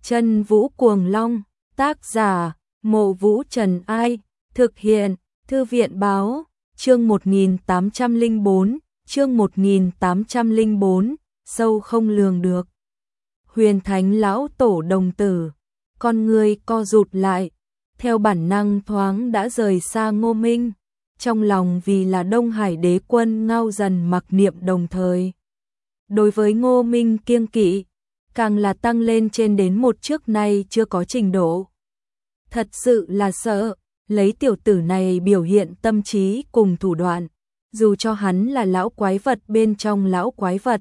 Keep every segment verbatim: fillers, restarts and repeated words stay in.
Chân Vũ Cuồng Long, tác giả, Mộ Vũ Trần Ai, thực hiện, Thư viện Báo, chương một nghìn tám trăm lẻ bốn, chương một nghìn tám trăm lẻ bốn, sâu không lường được. Huyền Thánh lão tổ đồng tử, con người co rụt lại, theo bản năng thoáng đã rời xa Ngô Minh, trong lòng vì là Đông Hải đế quân ngao dần mặc niệm đồng thời. Đối với Ngô Minh kiêng kỵ, càng là tăng lên trên đến một trước nay chưa có trình độ. Thật sự là sợ, lấy tiểu tử này biểu hiện tâm trí cùng thủ đoạn, dù cho hắn là lão quái vật bên trong lão quái vật,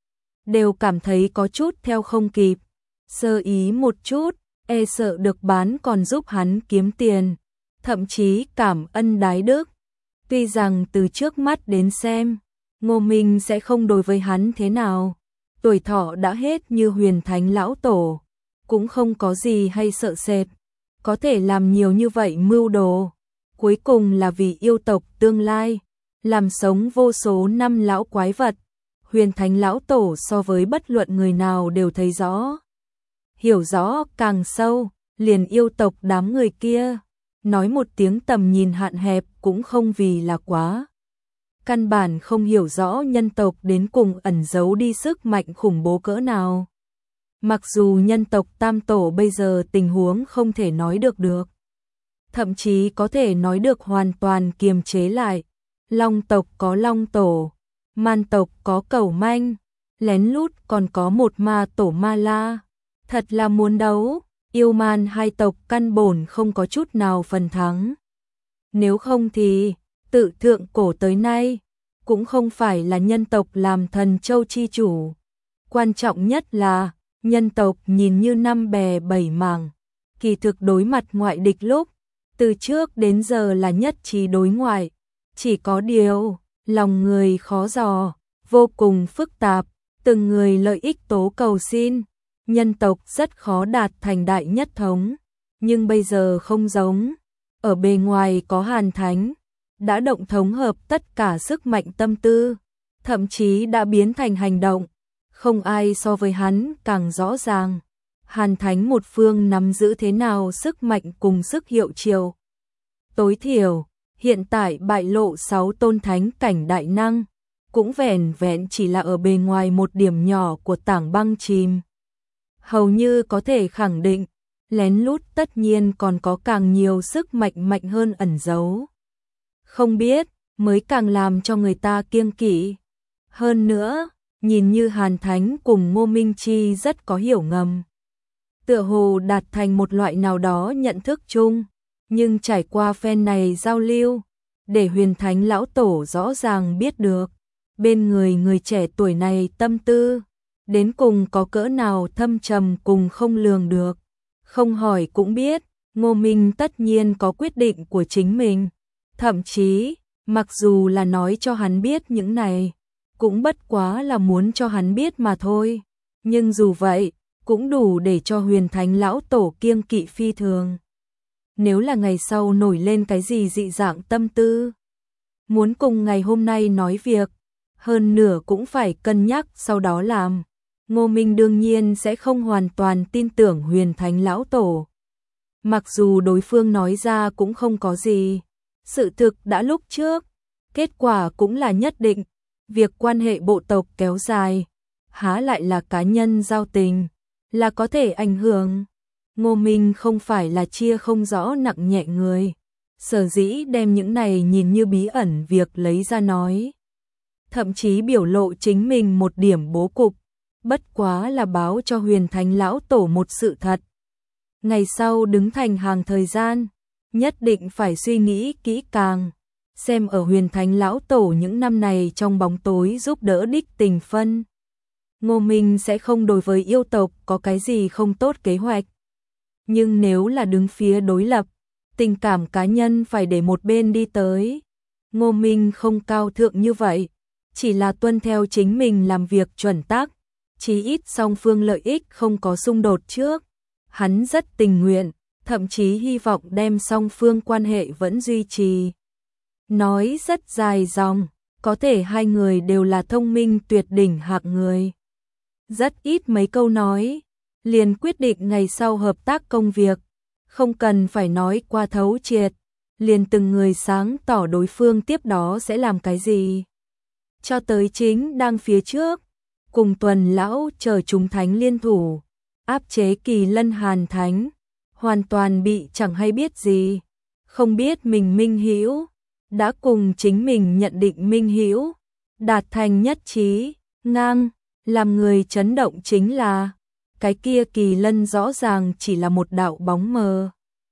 đều cảm thấy có chút theo không kịp, sơ ý một chút, e sợ được bán còn giúp hắn kiếm tiền, thậm chí cảm ân đái đức. Tuy rằng từ trước mắt đến xem, Ngô Minh sẽ không đối với hắn thế nào, tuổi thọ đã hết như Huyền Thánh lão tổ, cũng không có gì hay sợ sệt, có thể làm nhiều như vậy mưu đồ, cuối cùng là vì yêu tộc tương lai, làm sống vô số năm lão quái vật. Huyền Thánh lão tổ so với bất luận người nào đều thấy rõ, hiểu rõ càng sâu, liền yêu tộc đám người kia, nói một tiếng tầm nhìn hạn hẹp cũng không vì là quá. Căn bản không hiểu rõ nhân tộc đến cùng ẩn giấu đi sức mạnh khủng bố cỡ nào. Mặc dù nhân tộc tam tổ bây giờ tình huống không thể nói được được, thậm chí có thể nói được hoàn toàn kiềm chế lại. Long tộc có Long tổ, man tộc có Cẩu Manh, lén lút còn có một ma tổ Ma La. Thật là muốn đấu, yêu man hai tộc căn bổn không có chút nào phần thắng. Nếu không thì, tự thượng cổ tới nay, cũng không phải là nhân tộc làm thần châu chi chủ. Quan trọng nhất là, nhân tộc nhìn như năm bè bảy mảng, kỳ thực đối mặt ngoại địch lúc, từ trước đến giờ là nhất trí đối ngoại. Chỉ có điều, lòng người khó dò, vô cùng phức tạp, từng người lợi ích tố cầu xin, nhân tộc rất khó đạt thành đại nhất thống. Nhưng bây giờ không giống, ở bề ngoài có Hàn Thánh, đã động thống hợp tất cả sức mạnh tâm tư, thậm chí đã biến thành hành động, không ai so với hắn càng rõ ràng. Hàn Thánh một phương nắm giữ thế nào sức mạnh cùng sức hiệu triệu. Tối thiểu, hiện tại bại lộ sáu tôn thánh cảnh đại năng, cũng vẻn vẹn chỉ là ở bề ngoài một điểm nhỏ của tảng băng chìm. Hầu như có thể khẳng định, lén lút tất nhiên còn có càng nhiều sức mạnh mạnh hơn ẩn giấu. Không biết, mới càng làm cho người ta kiêng kỵ. Hơn nữa, nhìn như Hàn Thánh cùng Ngô Minh Chi rất có hiểu ngầm. Tựa hồ đạt thành một loại nào đó nhận thức chung, nhưng trải qua phen này giao lưu, để Huyền Thánh lão tổ rõ ràng biết được, bên người người trẻ tuổi này tâm tư, đến cùng có cỡ nào thâm trầm cùng không lường được. Không hỏi cũng biết, Ngô Minh tất nhiên có quyết định của chính mình. Thậm chí, mặc dù là nói cho hắn biết những này, cũng bất quá là muốn cho hắn biết mà thôi. Nhưng dù vậy, cũng đủ để cho Huyền Thánh lão tổ kiêng kỵ phi thường. Nếu là ngày sau nổi lên cái gì dị dạng tâm tư, muốn cùng ngày hôm nay nói việc, hơn nửa cũng phải cân nhắc sau đó làm. Ngô Minh đương nhiên sẽ không hoàn toàn tin tưởng Huyền Thánh lão tổ. Mặc dù đối phương nói ra cũng không có gì, sự thực đã lúc trước, kết quả cũng là nhất định, việc quan hệ bộ tộc kéo dài, há lại là cá nhân giao tình, là có thể ảnh hưởng. Ngô Minh không phải là chia không rõ nặng nhẹ người, sở dĩ đem những này nhìn như bí ẩn việc lấy ra nói. Thậm chí biểu lộ chính mình một điểm bố cục, bất quá là báo cho Huyền Thánh lão tổ một sự thật. Ngày sau đứng thành hàng thời gian, nhất định phải suy nghĩ kỹ càng, xem ở Huyền Thánh lão tổ những năm này trong bóng tối giúp đỡ đích tình phân. Ngô Minh sẽ không đối với yêu tộc có cái gì không tốt kế hoạch. Nhưng nếu là đứng phía đối lập, tình cảm cá nhân phải để một bên đi tới. Ngô Minh không cao thượng như vậy, chỉ là tuân theo chính mình làm việc chuẩn tắc, chí ít song phương lợi ích không có xung đột trước. Hắn rất tình nguyện, thậm chí hy vọng đem song phương quan hệ vẫn duy trì. Nói rất dài dòng, có thể hai người đều là thông minh tuyệt đỉnh hạng người. Rất ít mấy câu nói, liền quyết định ngày sau hợp tác công việc, không cần phải nói qua thấu triệt, liền từng người sáng tỏ đối phương tiếp đó sẽ làm cái gì. Cho tới chính đang phía trước, cùng Tuần lão chờ chúng thánh liên thủ, áp chế Kỳ Lân Hàn Thánh, hoàn toàn bị chẳng hay biết gì, không biết mình Minh Hữu đã cùng chính mình nhận định Minh Hữu đạt thành nhất trí, ngang, làm người chấn động chính là cái kia Kỳ Lân rõ ràng chỉ là một đạo bóng mờ,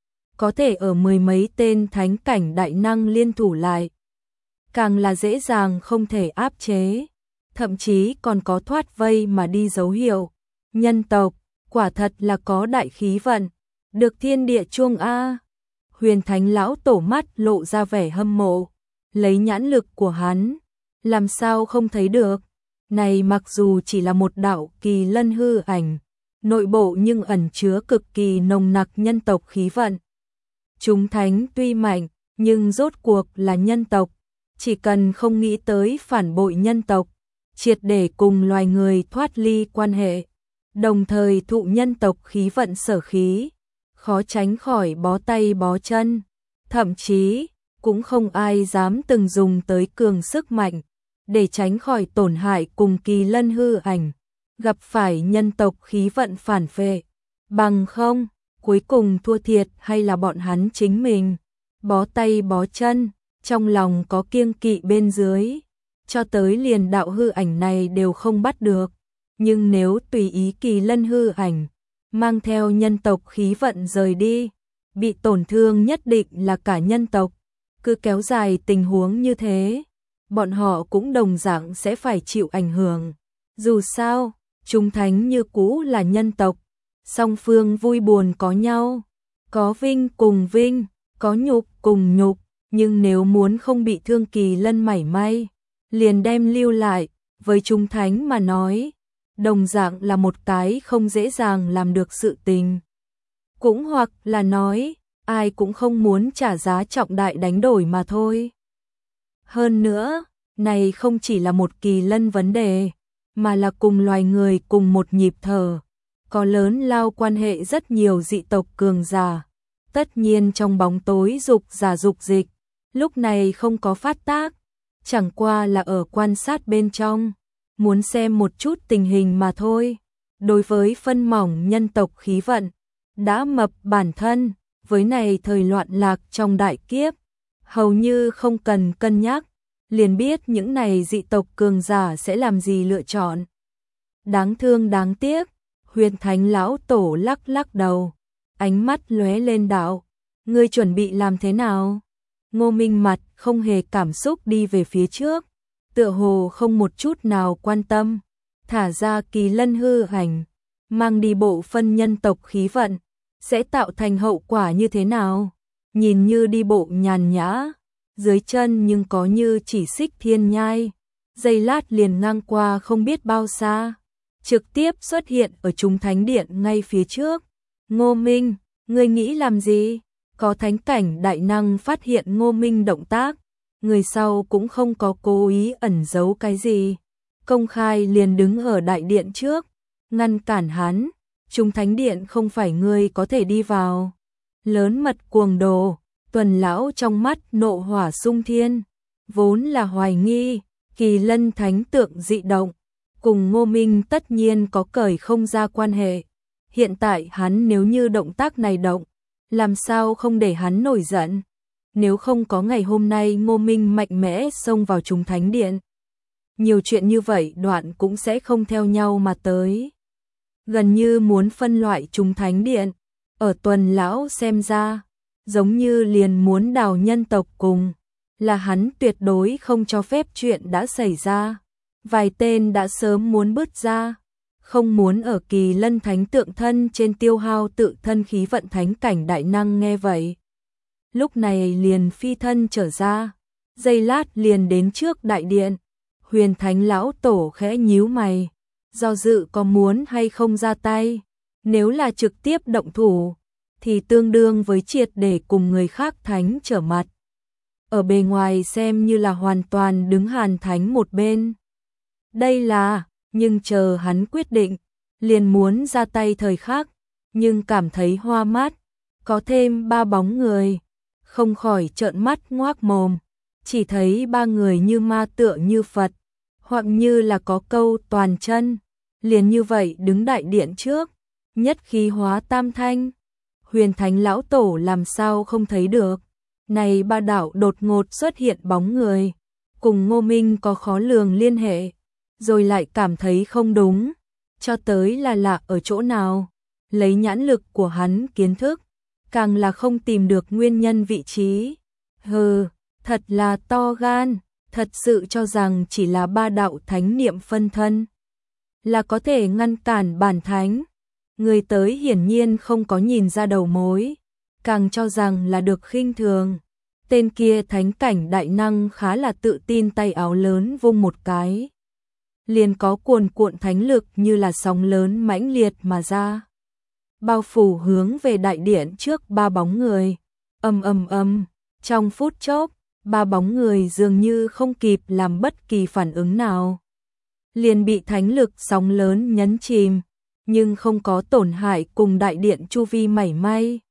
có thể ở mười mấy tên thánh cảnh đại năng liên thủ lại, càng là dễ dàng không thể áp chế, thậm chí còn có thoát vây mà đi dấu hiệu. Nhân tộc, quả thật là có đại khí vận, được thiên địa chuông a. Huyền Thánh lão tổ mắt lộ ra vẻ hâm mộ, lấy nhãn lực của hắn, làm sao không thấy được, này mặc dù chỉ là một đạo Kỳ Lân hư ảnh, nội bộ nhưng ẩn chứa cực kỳ nồng nặc nhân tộc khí vận. Chúng thánh tuy mạnh, nhưng rốt cuộc là nhân tộc, chỉ cần không nghĩ tới phản bội nhân tộc, triệt để cùng loài người thoát ly quan hệ, đồng thời thụ nhân tộc khí vận sở khí, khó tránh khỏi bó tay bó chân, thậm chí cũng không ai dám từng dùng tới cường sức mạnh để tránh khỏi tổn hại cùng Kỳ Lân hư ảnh, gặp phải nhân tộc khí vận phản phệ, bằng không, cuối cùng thua thiệt hay là bọn hắn chính mình, bó tay bó chân, trong lòng có kiêng kỵ bên dưới, cho tới liền đạo hư ảnh này đều không bắt được, nhưng nếu tùy ý Kỳ Lân hư ảnh, mang theo nhân tộc khí vận rời đi, bị tổn thương nhất định là cả nhân tộc, cứ kéo dài tình huống như thế, bọn họ cũng đồng dạng sẽ phải chịu ảnh hưởng. Dù sao, chúng thánh như cũ là nhân tộc, song phương vui buồn có nhau, có vinh cùng vinh, có nhục cùng nhục, nhưng nếu muốn không bị thương Kỳ Lân mảy may, liền đem lưu lại, với chúng thánh mà nói, đồng dạng là một cái không dễ dàng làm được sự tình. Cũng hoặc là nói, ai cũng không muốn trả giá trọng đại đánh đổi mà thôi. Hơn nữa, này không chỉ là một Kỳ Lân vấn đề, mà là cùng loài người cùng một nhịp thở, có lớn lao quan hệ rất nhiều dị tộc cường giả. Tất nhiên trong bóng tối dục giả dục dịch, lúc này không có phát tác, chẳng qua là ở quan sát bên trong, muốn xem một chút tình hình mà thôi. Đối với phân mỏng nhân tộc khí vận, đã mập bản thân, với này thời loạn lạc trong đại kiếp, hầu như không cần cân nhắc, liền biết những này dị tộc cường giả sẽ làm gì lựa chọn. Đáng thương đáng tiếc, Huyền Thánh lão tổ lắc lắc đầu, ánh mắt lóe lên đạo, ngươi chuẩn bị làm thế nào? Ngô Minh mặt không hề cảm xúc đi về phía trước, tựa hồ không một chút nào quan tâm, thả ra Kỳ Lân hư ảnh, mang đi bộ phân nhân tộc khí vận, sẽ tạo thành hậu quả như thế nào? Nhìn như đi bộ nhàn nhã, dưới chân nhưng có như chỉ xích thiên nhai, giây lát liền ngang qua không biết bao xa, trực tiếp xuất hiện ở chúng thánh điện ngay phía trước. Ngô Minh, ngươi nghĩ làm gì? Có thánh cảnh đại năng phát hiện Ngô Minh động tác, người sau cũng không có cố ý ẩn giấu cái gì, công khai liền đứng ở đại điện trước, ngăn cản hắn, chúng thánh điện không phải ngươi có thể đi vào. Lớn mật cuồng đồ, Tuần lão trong mắt nộ hỏa sung thiên, vốn là hoài nghi, Kỳ Lân thánh tượng dị động, cùng Ngô Minh tất nhiên có cởi không ra quan hệ. Hiện tại hắn nếu như động tác này động, làm sao không để hắn nổi giận? Nếu không có ngày hôm nay Ngô Minh mạnh mẽ xông vào chúng thánh điện, nhiều chuyện như vậy đoạn cũng sẽ không theo nhau mà tới. Gần như muốn phân loại chúng thánh điện, ở Tuần lão xem ra, giống như liền muốn đào nhân tộc cùng, là hắn tuyệt đối không cho phép chuyện đã xảy ra. Vài tên đã sớm muốn bứt ra, không muốn ở Kỳ Lân thánh tượng thân trên tiêu hao tự thân khí vận thánh cảnh đại năng nghe vậy. Lúc này liền phi thân trở ra, giây lát liền đến trước đại điện. Huyền Thánh lão tổ khẽ nhíu mày, do dự có muốn hay không ra tay. Nếu là trực tiếp động thủ, thì tương đương với triệt để cùng người khác thánh trở mặt. Ở bề ngoài xem như là hoàn toàn đứng Hàn Thánh một bên. Đây là, nhưng chờ hắn quyết định, liền muốn ra tay thời khắc, nhưng cảm thấy hoa mắt, có thêm ba bóng người, không khỏi trợn mắt ngoác mồm, chỉ thấy ba người như ma tựa như Phật, hoặc như là có câu toàn chân, liền như vậy đứng đại điện trước, nhất khí hóa tam thanh. Huyền Thánh lão tổ làm sao không thấy được, này ba đạo đột ngột xuất hiện bóng người, cùng Ngô Minh có khó lường liên hệ, rồi lại cảm thấy không đúng, cho tới là lạ ở chỗ nào, lấy nhãn lực của hắn kiến thức, càng là không tìm được nguyên nhân vị trí. Hừ, thật là to gan, thật sự cho rằng chỉ là ba đạo thánh niệm phân thân là có thể ngăn cản bản thánh. Người tới hiển nhiên không có nhìn ra đầu mối, càng cho rằng là được khinh thường. Tên kia thánh cảnh đại năng khá là tự tin, tay áo lớn vung một cái, liền có cuồn cuộn thánh lực như là sóng lớn mãnh liệt mà ra, bao phủ hướng về đại điện trước ba bóng người. Ầm ầm ầm, trong phút chốc, ba bóng người dường như không kịp làm bất kỳ phản ứng nào, liền bị thánh lực sóng lớn nhấn chìm, nhưng không có tổn hại cùng đại điện chu vi mảy may.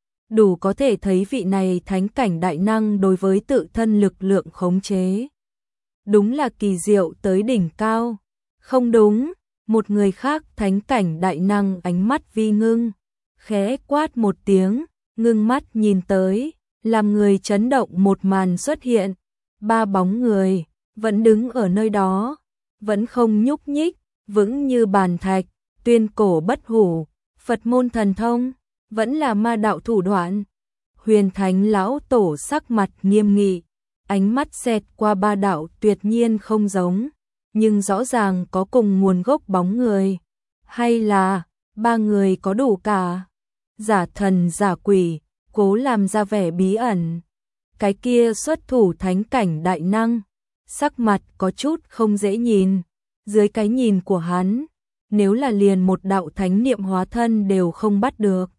Đủ có thể thấy vị này thánh cảnh đại năng đối với tự thân lực lượng khống chế đúng là kỳ diệu tới đỉnh cao. Không đúng, một người khác thánh cảnh đại năng ánh mắt vi ngưng, khẽ quát một tiếng, ngưng mắt nhìn tới, làm người chấn động một màn xuất hiện. Ba bóng người vẫn đứng ở nơi đó, vẫn không nhúc nhích, vững như bàn thạch, tuyên cổ bất hủ, Phật môn thần thông, vẫn là ma đạo thủ đoạn. Huyền Thánh lão tổ sắc mặt nghiêm nghị, ánh mắt xẹt qua ba đạo tuyệt nhiên không giống, nhưng rõ ràng có cùng nguồn gốc bóng người, hay là ba người có đủ cả, giả thần giả quỷ, cố làm ra vẻ bí ẩn. Cái kia xuất thủ thánh cảnh đại năng, sắc mặt có chút không dễ nhìn, dưới cái nhìn của hắn, nếu là liền một đạo thánh niệm hóa thân đều không bắt được,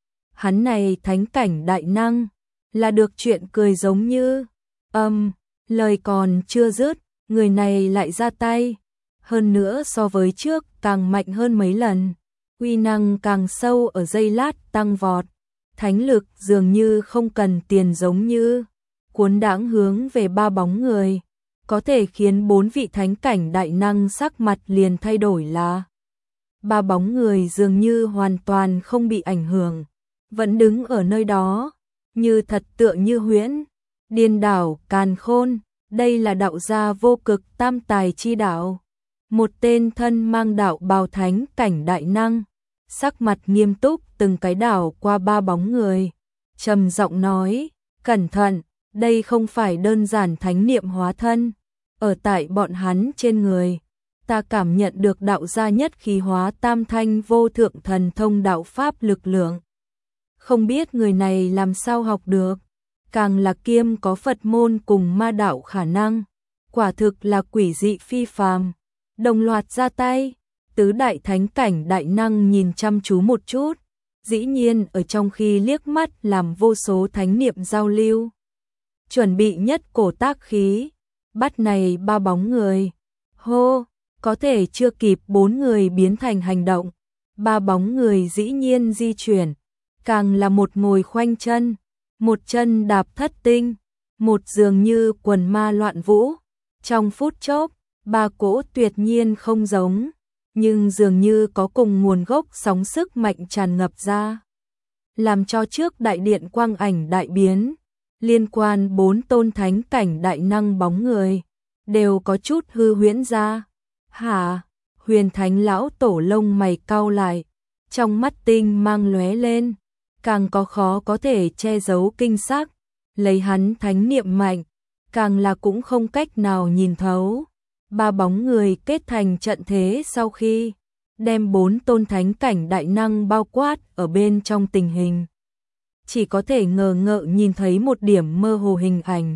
hắn này thánh cảnh đại năng là được chuyện cười giống như. Âm, um, lời còn chưa dứt, người này lại ra tay, hơn nữa so với trước càng mạnh hơn mấy lần, uy năng càng sâu ở giây lát tăng vọt, thánh lực dường như không cần tiền giống như cuốn đãng hướng về ba bóng người, có thể khiến bốn vị thánh cảnh đại năng sắc mặt liền thay đổi. Là ba bóng người dường như hoàn toàn không bị ảnh hưởng, vẫn đứng ở nơi đó, như thật tựa như huyễn. Điên đảo càn khôn, đây là đạo gia vô cực tam tài chi đạo. Một tên thân mang đạo bào thánh cảnh đại năng, sắc mặt nghiêm túc từng cái đảo qua ba bóng người, trầm giọng nói, cẩn thận, đây không phải đơn giản thánh niệm hóa thân, ở tại bọn hắn trên người, ta cảm nhận được đạo gia nhất khí hóa tam thanh vô thượng thần thông đạo pháp lực lượng. Không biết người này làm sao học được, càng là kiêm có Phật môn cùng ma đạo khả năng, quả thực là quỷ dị phi phàm. Đồng loạt ra tay, tứ đại thánh cảnh đại năng nhìn chăm chú một chút, dĩ nhiên ở trong khi liếc mắt làm vô số thánh niệm giao lưu, chuẩn bị nhất cổ tác khí, bắt này ba bóng người. Hô, có thể chưa kịp bốn người biến thành hành động, ba bóng người dĩ nhiên di chuyển, càng là một ngồi khoanh chân, một chân đạp thất tinh, một dường như quần ma loạn vũ. Trong phút chốc, ba cỗ tuyệt nhiên không giống, nhưng dường như có cùng nguồn gốc sóng sức mạnh tràn ngập ra, làm cho trước đại điện quang ảnh đại biến, liên quan bốn tôn thánh cảnh đại năng bóng người, đều có chút hư huyễn ra. Hả? Huyền Thánh lão tổ lông mày cau lại, trong mắt tinh mang lóe lên, càng có khó có thể che giấu kinh sắc, lấy hắn thánh niệm mạnh, càng là cũng không cách nào nhìn thấu. Ba bóng người kết thành trận thế sau khi đem bốn tôn thánh cảnh đại năng bao quát ở bên trong tình hình, chỉ có thể ngờ ngợ nhìn thấy một điểm mơ hồ hình ảnh.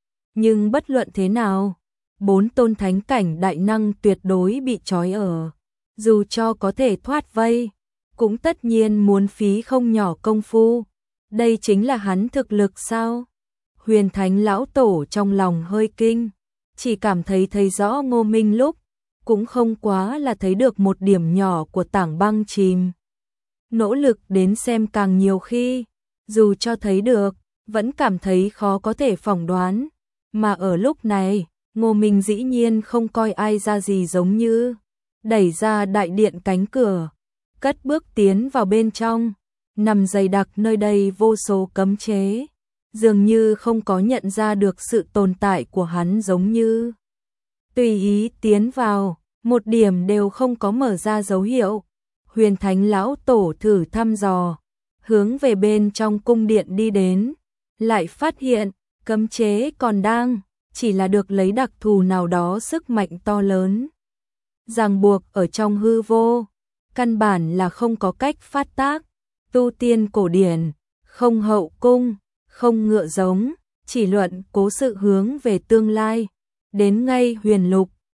Nhưng bất luận thế nào, bốn tôn thánh cảnh đại năng tuyệt đối bị trói ở, dù cho có thể thoát vây, cũng tất nhiên muốn phí không nhỏ công phu. Đây chính là hắn thực lực sao? Huyền Thánh lão tổ trong lòng hơi kinh, chỉ cảm thấy thấy rõ Ngô Minh lúc cũng không quá là thấy được một điểm nhỏ của tảng băng chìm. Nỗ lực đến xem càng nhiều khi, dù cho thấy được, vẫn cảm thấy khó có thể phỏng đoán. Mà ở lúc này, Ngô Minh dĩ nhiên không coi ai ra gì giống như đẩy ra đại điện cánh cửa, cất bước tiến vào bên trong, nằm dày đặc nơi đây vô số cấm chế, dường như không có nhận ra được sự tồn tại của hắn giống như tùy ý tiến vào, một điểm đều không có mở ra dấu hiệu. Huyền Thánh lão tổ thử thăm dò, hướng về bên trong cung điện đi đến, lại phát hiện cấm chế còn đang, chỉ là được lấy đặc thù nào đó sức mạnh to lớn ràng buộc ở trong hư vô, căn bản là không có cách phát tác. Tu tiên cổ điển, không hậu cung, không ngựa giống, chỉ luận cố sự hướng về tương lai. Đến ngay huyền lục,